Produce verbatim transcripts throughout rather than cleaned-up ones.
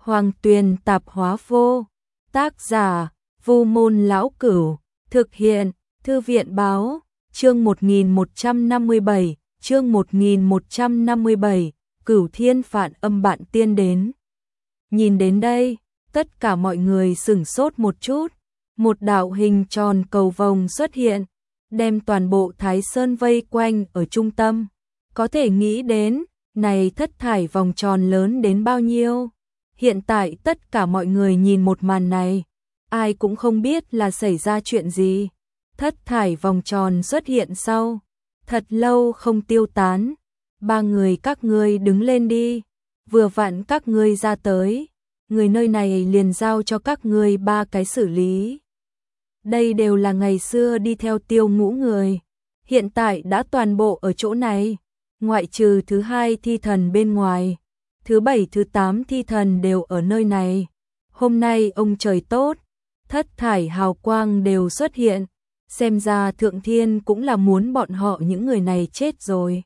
Hoàng Tuyền Tạp Hóa Vô. Tác giả: Vu Môn Lão Cửu. Thực hiện: Thư viện Báo. Chương một nghìn một trăm năm mươi bảy, chương một nghìn một trăm năm mươi bảy, Cửu Thiên Phạn Âm Bạn Tiên đến. Nhìn đến đây, tất cả mọi người sửng sốt một chút. Một đạo hình tròn cầu vồng xuất hiện, đem toàn bộ Thái Sơn vây quanh ở trung tâm. Có thể nghĩ đến, này thất thải vòng tròn lớn đến bao nhiêu. Hiện tại tất cả mọi người nhìn một màn này, ai cũng không biết là xảy ra chuyện gì. Thất thải vòng tròn xuất hiện sau, thật lâu không tiêu tán. Ba người các ngươi đứng lên đi, vừa vặn các ngươi ra tới, người nơi này liền giao cho các ngươi ba cái xử lý. Đây đều là ngày xưa đi theo Tiêu Ngũ người, hiện tại đã toàn bộ ở chỗ này, ngoại trừ thứ hai thi thần bên ngoài, thứ bảy thứ tám thi thần đều ở nơi này. Hôm nay ông trời tốt, thất thải hào quang đều xuất hiện, xem ra Thượng Thiên cũng là muốn bọn họ những người này chết rồi.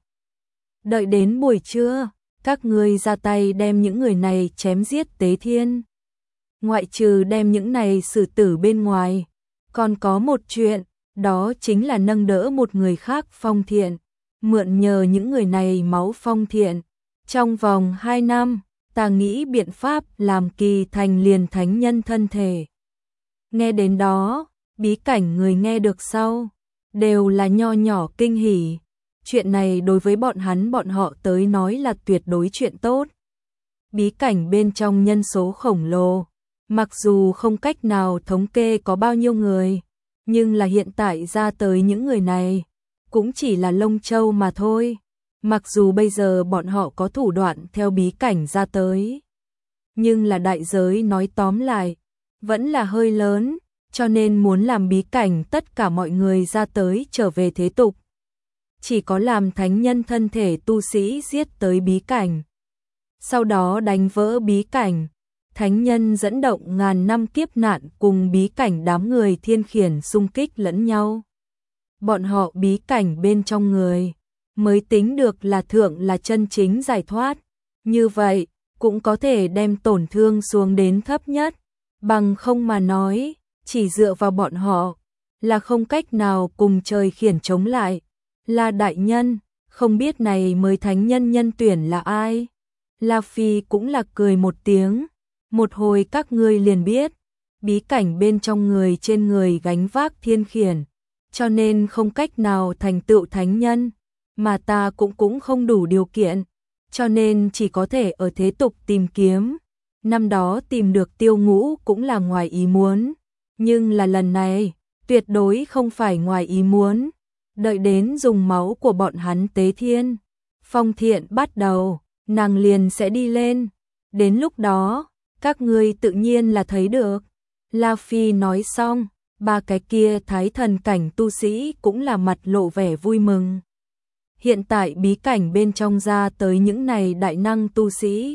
Đợi đến buổi trưa, các ngươi ra tay đem những người này chém giết tế thiên. Ngoại trừ đem những này xử tử bên ngoài, còn có một chuyện, đó chính là nâng đỡ một người khác phong thiện, mượn nhờ những người này máu phong thiện. Trong vòng hai năm, ta nghĩ biện pháp làm Kỳ thành liền thánh nhân thân thể. Nghe đến đó, bí cảnh người nghe được sau, đều là nho nhỏ kinh hỉ. Chuyện này đối với bọn hắn bọn họ tới nói là tuyệt đối chuyện tốt. Bí cảnh bên trong nhân số khổng lồ, mặc dù không cách nào thống kê có bao nhiêu người, nhưng là hiện tại ra tới những người này, cũng chỉ là lông châu mà thôi. Mặc dù bây giờ bọn họ có thủ đoạn theo bí cảnh ra tới, nhưng là đại giới nói tóm lại, vẫn là hơi lớn, cho nên muốn làm bí cảnh tất cả mọi người ra tới trở về thế tục. Chỉ có làm thánh nhân thân thể tu sĩ giết tới bí cảnh, sau đó đánh vỡ bí cảnh, thánh nhân dẫn động ngàn năm kiếp nạn cùng bí cảnh đám người thiên khiển xung kích lẫn nhau. Bọn họ bí cảnh bên trong người mới tính được là thượng là chân chính giải thoát, như vậy cũng có thể đem tổn thương xuống đến thấp nhất, bằng không mà nói, chỉ dựa vào bọn họ là không cách nào cùng trời khiển chống lại. Là đại nhân, không biết này mới thánh nhân nhân tuyển là ai? La Phi cũng là cười một tiếng, một hồi các ngươi liền biết, bí cảnh bên trong người trên người gánh vác thiên khiển, cho nên không cách nào thành tựu thánh nhân, mà ta cũng cũng không đủ điều kiện, cho nên chỉ có thể ở thế tục tìm kiếm. Năm đó tìm được Tiêu Ngũ cũng là ngoài ý muốn, nhưng là lần này, tuyệt đối không phải ngoài ý muốn. Đợi đến dùng máu của bọn hắn tế thiên, phong thiện bắt đầu, nàng liền sẽ đi lên. Đến lúc đó, các ngươi tự nhiên là thấy được. La Phi nói xong, ba cái kia thái thần cảnh tu sĩ cũng là mặt lộ vẻ vui mừng. Hiện tại bí cảnh bên trong ra tới những này đại năng tu sĩ,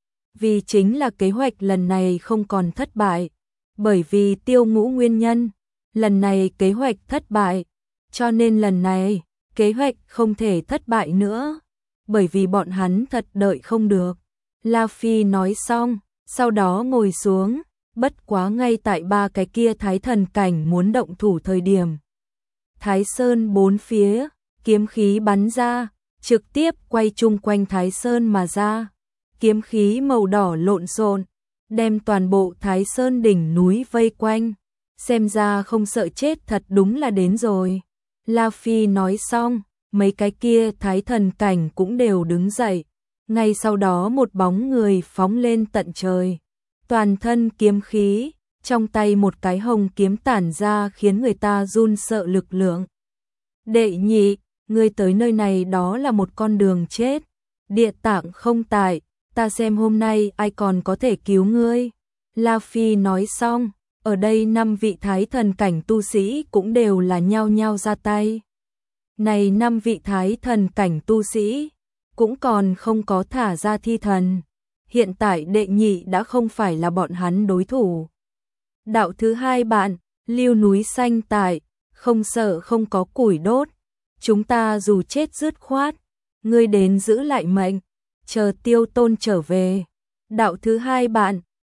vì chính là kế hoạch lần này không còn thất bại, bởi vì Tiêu Ngũ nguyên nhân, lần này kế hoạch thất bại, cho nên lần này kế hoạch không thể thất bại nữa, bởi vì bọn hắn thật đợi không được. La Phi nói xong, sau đó ngồi xuống, bất quá ngay tại ba cái kia thái thần cảnh muốn động thủ thời điểm, Thái Sơn bốn phía kiếm khí bắn ra, trực tiếp quay chung quanh Thái Sơn mà ra. Kiếm khí màu đỏ lộn xộn, đem toàn bộ Thái Sơn đỉnh núi vây quanh. Xem ra không sợ chết thật đúng là đến rồi. La Phi nói xong, mấy cái kia thái thần cảnh cũng đều đứng dậy. Ngay sau đó một bóng người phóng lên tận trời. Toàn thân kiếm khí, trong tay một cái hồng kiếm tản ra khiến người ta run sợ lực lượng. Đệ nhị, ngươi tới nơi này đó là một con đường chết. Địa tạng không tại, ta xem hôm nay ai còn có thể cứu ngươi. La Phi nói xong, ở đây năm vị thái thần cảnh tu sĩ cũng đều là nhao nhao ra tay. Này năm vị thái thần cảnh tu sĩ cũng còn không có thả ra thi thần. Hiện tại đệ nhị đã không phải là bọn hắn đối thủ. Đạo thứ hai bạn, Lưu núi xanh tại, không sợ không có củi đốt. Chúng ta dù chết dứt khoát, ngươi đến giữ lại mệnh, chờ Tiêu Tôn trở về. Đạo thứ hai bạn,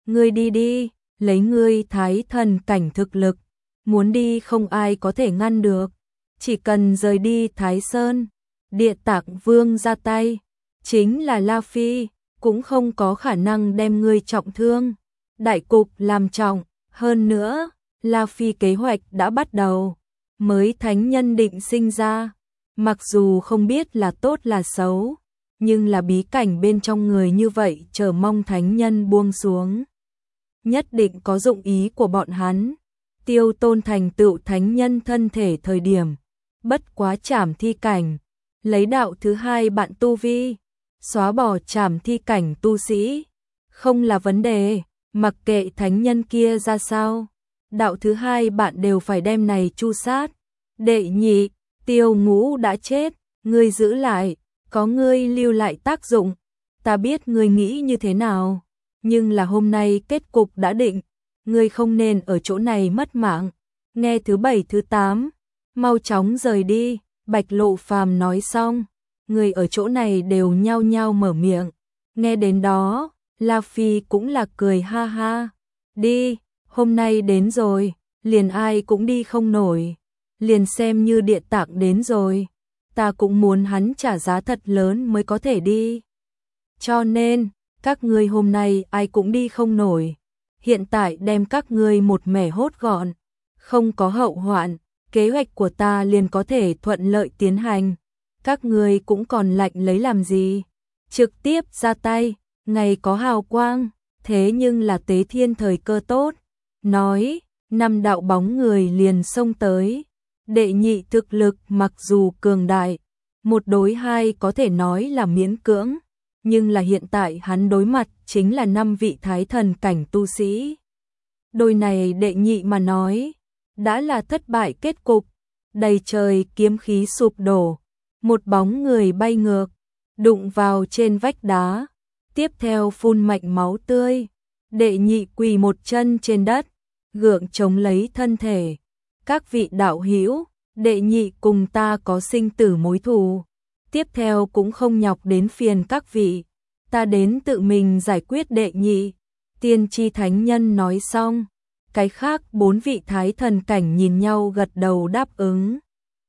ngươi đi đi, lấy ngươi thái thần cảnh thực lực, muốn đi không ai có thể ngăn được, chỉ cần rời đi Thái Sơn, Địa Tạng Vương ra tay, chính là La Phi, cũng không có khả năng đem ngươi trọng thương. Đại cục làm trọng, hơn nữa, La Phi kế hoạch đã bắt đầu, mới thánh nhân định sinh ra, mặc dù không biết là tốt là xấu, nhưng là bí cảnh bên trong người như vậy chờ mong thánh nhân buông xuống. Nhất định có dụng ý của bọn hắn. Tiêu Tôn thành tựu thánh nhân thân thể thời điểm, bất quá trảm thi cảnh, lấy đạo thứ hai bạn tu vi, xóa bỏ trảm thi cảnh tu sĩ, không là vấn đề, mặc kệ thánh nhân kia ra sao, đạo thứ hai bạn đều phải đem này chu sát. Đệ nhị, Tiêu Ngũ đã chết, ngươi giữ lại, có ngươi lưu lại tác dụng, ta biết ngươi nghĩ như thế nào, nhưng là hôm nay kết cục đã định, ngươi không nên ở chỗ này mất mạng. Nghe thứ bảy thứ tám, mau chóng rời đi, Bạch Lộ Phàm nói xong, người ở chỗ này đều nhao nhao mở miệng. Nghe đến đó, La Phi cũng là cười ha ha. Đi, hôm nay đến rồi, liền ai cũng đi không nổi, liền xem như Địa Tạng đến rồi, ta cũng muốn hắn trả giá thật lớn mới có thể đi. Cho nên, các ngươi hôm nay ai cũng đi không nổi. Hiện tại đem các ngươi một mẻ hốt gọn, không có hậu hoạn, kế hoạch của ta liền có thể thuận lợi tiến hành. Các ngươi cũng còn lạnh lấy làm gì? Trực tiếp ra tay, ngày có hào quang, thế nhưng là tế thiên thời cơ tốt. Nói, năm đạo bóng người liền xông tới. Đệ nhị thực lực mặc dù cường đại, một đối hai có thể nói là miễn cưỡng, nhưng là hiện tại hắn đối mặt chính là năm vị thái thần cảnh tu sĩ. Đôi này đệ nhị mà nói, đã là thất bại kết cục, đầy trời kiếm khí sụp đổ, một bóng người bay ngược, đụng vào trên vách đá, tiếp theo phun mạnh máu tươi, đệ nhị quỳ một chân trên đất, gượng chống lấy thân thể. Các vị đạo hữu, đệ nhị cùng ta có sinh tử mối thù, tiếp theo cũng không nhọc đến phiền các vị, ta đến tự mình giải quyết đệ nhị. Tiên tri thánh nhân nói xong, cái khác bốn vị thái thần cảnh nhìn nhau gật đầu đáp ứng.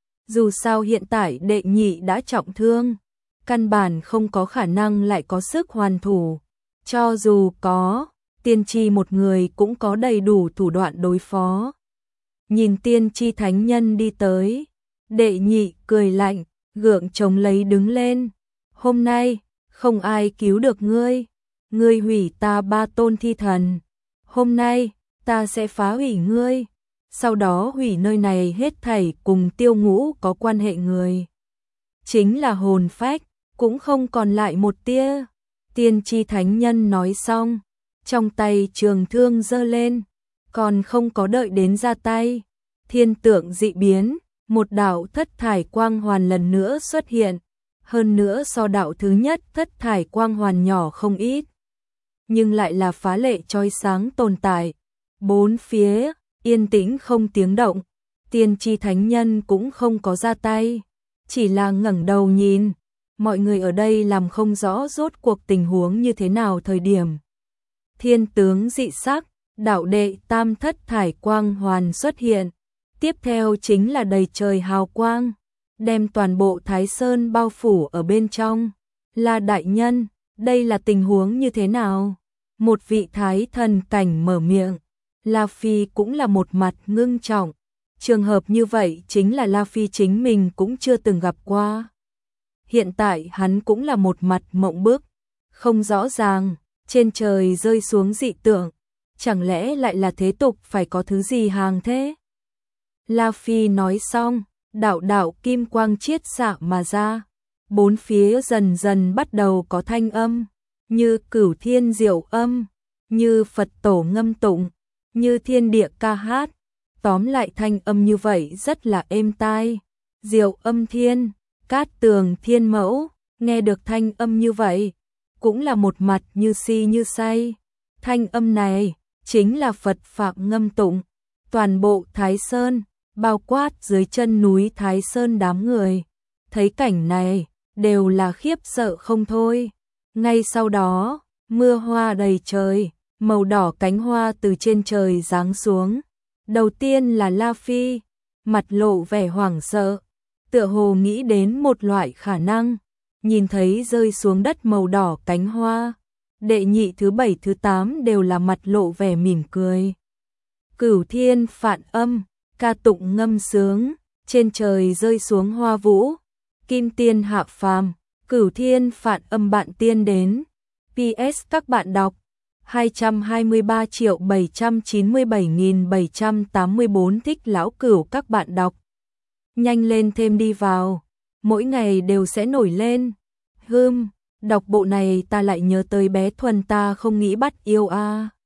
Dù sao hiện tại đệ nhị đã trọng thương, căn bản không có khả năng lại có sức hoàn thủ, cho dù có, tiên tri một người cũng có đầy đủ thủ đoạn đối phó. Nhìn tiên tri thánh nhân đi tới, đệ nhị cười lạnh, gượng chống lấy đứng lên. Hôm nay, không ai cứu được ngươi, ngươi hủy ta ba tôn thi thần. Hôm nay, ta sẽ phá hủy ngươi, sau đó hủy nơi này hết thảy cùng Tiêu Ngũ có quan hệ người. Chính là hồn phách, cũng không còn lại một tia. Tiên tri thánh nhân nói xong, trong tay trường thương giơ lên, còn không có đợi đến ra tay. Thiên tượng dị biến, một đạo thất thải quang hoàn lần nữa xuất hiện, hơn nữa so đạo thứ nhất thất thải quang hoàn nhỏ không ít, nhưng lại là phá lệ chói sáng tồn tại. Bốn phía yên tĩnh không tiếng động, tiên tri thánh nhân cũng không có ra tay, chỉ là ngẩng đầu nhìn. Mọi người ở đây làm không rõ rốt cuộc tình huống như thế nào thời điểm. Thiên tướng dị sắc, đạo đệ tam thất thải quang hoàn xuất hiện, tiếp theo chính là đầy trời hào quang, đem toàn bộ Thái Sơn bao phủ ở bên trong. Là đại nhân, đây là tình huống như thế nào? Một vị thái thần cảnh mở miệng. La Phi cũng là một mặt ngưng trọng, trường hợp như vậy chính là La Phi chính mình cũng chưa từng gặp qua. Hiện tại hắn cũng là một mặt mộng bức, không rõ ràng, trên trời rơi xuống dị tượng, chẳng lẽ lại là thế tục phải có thứ gì hàng thế? La Phi nói xong, đạo đạo kim quang chiết xạ mà ra, bốn phía dần dần bắt đầu có thanh âm, như cửu thiên diệu âm, như Phật tổ ngâm tụng, như thiên địa ca hát, tóm lại thanh âm như vậy rất là êm tai. Diệu âm thiên, cát tường thiên mẫu, nghe được thanh âm như vậy, cũng là một mặt như si như say. Thanh âm này, chính là Phật Phạm ngâm tụng, toàn bộ Thái Sơn, bao quát dưới chân núi Thái Sơn đám người. Thấy cảnh này, đều là khiếp sợ không thôi. Ngay sau đó, mưa hoa đầy trời, màu đỏ cánh hoa từ trên trời giáng xuống. Đầu tiên là La Phi, mặt lộ vẻ hoảng sợ, tựa hồ nghĩ đến một loại khả năng, nhìn thấy rơi xuống đất màu đỏ cánh hoa. Đệ nhị thứ bảy thứ tám đều là mặt lộ vẻ mỉm cười. Cửu thiên phạn âm, ca tụng ngâm sướng, trên trời rơi xuống hoa vũ, kim tiên hạ phàm, cửu thiên phạn âm bạn tiên đến. pê ét các bạn đọc hai trăm hai mươi ba triệu bảy trăm chín mươi bảy nghìn bảy trăm tám mươi tư thích lão cửu các bạn đọc. Nhanh lên thêm đi vào, mỗi ngày đều sẽ nổi lên. Hưm, đọc bộ này ta lại nhớ tới bé Thuần ta không nghĩ bắt yêu a. À.